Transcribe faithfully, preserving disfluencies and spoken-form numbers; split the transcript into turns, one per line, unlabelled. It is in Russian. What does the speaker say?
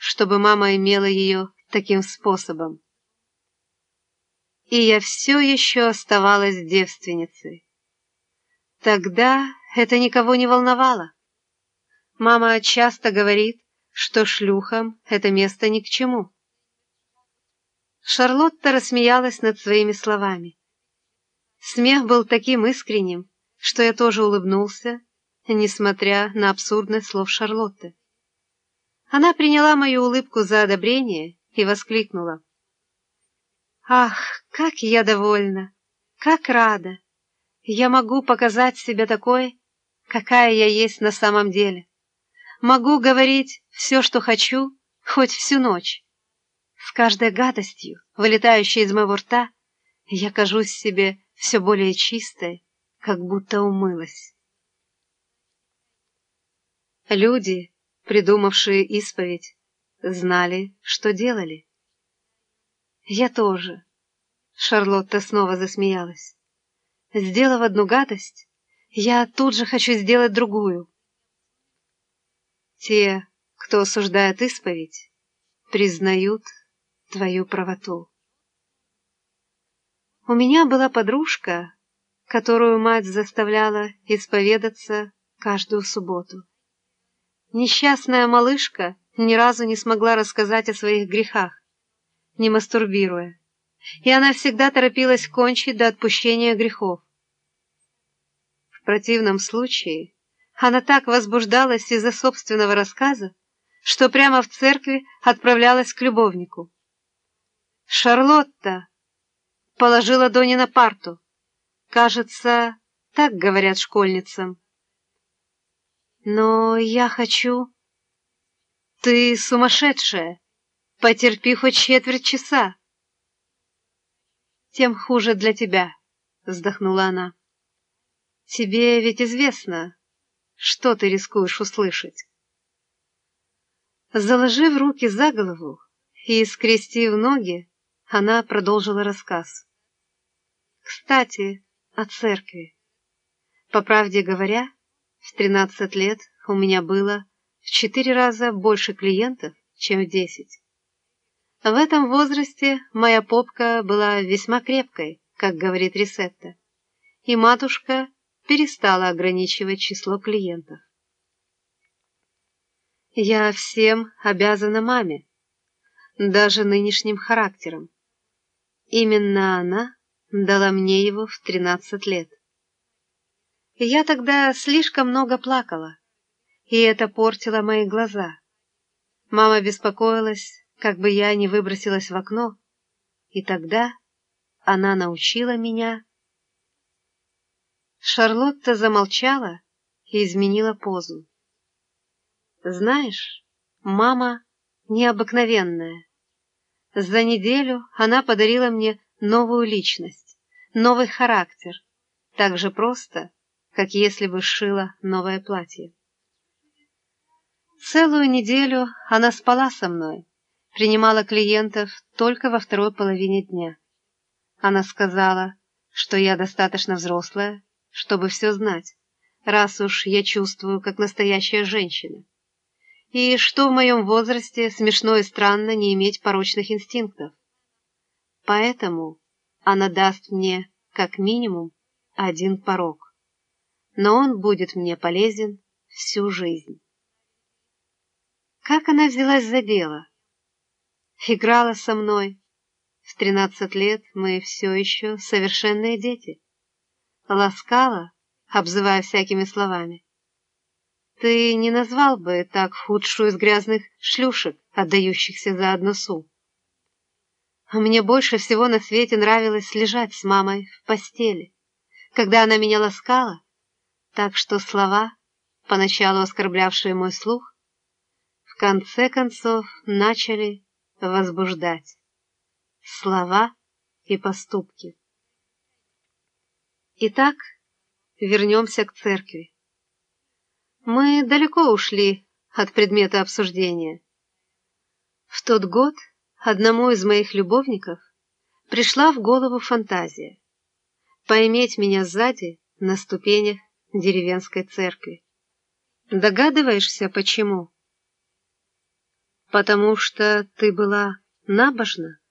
чтобы мама имела ее таким способом. И я все еще оставалась девственницей. Тогда это никого не волновало. Мама часто говорит, что шлюхам это место ни к чему. Шарлотта рассмеялась над своими словами. Смех был таким искренним, что я тоже улыбнулся, несмотря на абсурдность слов Шарлотты. Она приняла мою улыбку за одобрение и воскликнула: «Ах, как я довольна! Как рада! Я могу показать себя такой, какая я есть на самом деле. Могу говорить все, что хочу, хоть всю ночь. С каждой гадостью, вылетающей из моего рта, я кажусь себе все более чистой, как будто умылась». Люди, придумавшие исповедь, знали, что делали. Я тоже. Шарлотта снова засмеялась. Сделав одну гадость, я тут же хочу сделать другую. Те, кто осуждает исповедь, признают твою правоту. У меня была подружка, которую мать заставляла исповедаться каждую субботу. Несчастная малышка ни разу не смогла рассказать о своих грехах, не мастурбируя, и она всегда торопилась кончить до отпущения грехов. В противном случае она так возбуждалась из-за собственного рассказа, что прямо в церкви отправлялась к любовнику. Шарлотта положила ладони на парту. Кажется, так говорят школьницам. Но я хочу... Ты сумасшедшая. Потерпи хоть четверть часа. Тем хуже для тебя, вздохнула она. Тебе ведь известно, что ты рискуешь услышать. Заложив руки за голову и скрестив ноги, она продолжила рассказ. Кстати, о церкви. По правде говоря, в тринадцать лет у меня было в четыре раза больше клиентов, чем в десять. В этом возрасте моя попка была весьма крепкой, как говорит Рисетта, и матушка перестала ограничивать число клиентов. Я всем обязана маме, даже нынешним характером. Именно она дала мне его в тринадцать лет. Я тогда слишком много плакала, и это портило мои глаза. Мама беспокоилась, как бы я не выбросилась в окно, и тогда она научила меня. Шарлотта замолчала и изменила позу. Знаешь, мама необыкновенная. За неделю она подарила мне новую личность, новый характер, так же просто, как если бы сшила новое платье. Целую неделю она спала со мной, принимала клиентов только во второй половине дня. Она сказала, что я достаточно взрослая, чтобы все знать, раз уж я чувствую, как настоящая женщина, и что в моем возрасте смешно и странно не иметь порочных инстинктов. Поэтому она даст мне, как минимум, один порок, но он будет мне полезен всю жизнь. Как она взялась за дело? Играла со мной. В тринадцать лет мы все еще совершенные дети. Ласкала, обзывая всякими словами. Ты не назвал бы так худшую из грязных шлюшек, отдающихся за одну су. Мне больше всего на свете нравилось лежать с мамой в постели, когда она меня ласкала, так что слова, поначалу оскорблявшие мой слух, в конце концов начали возбуждать. Слова и поступки. Итак, вернемся к церкви. Мы далеко ушли от предмета обсуждения. В тот год одному из моих любовников пришла в голову фантазия поиметь меня сзади на ступенях деревенской церкви. Догадываешься, почему? Потому что ты была набожна?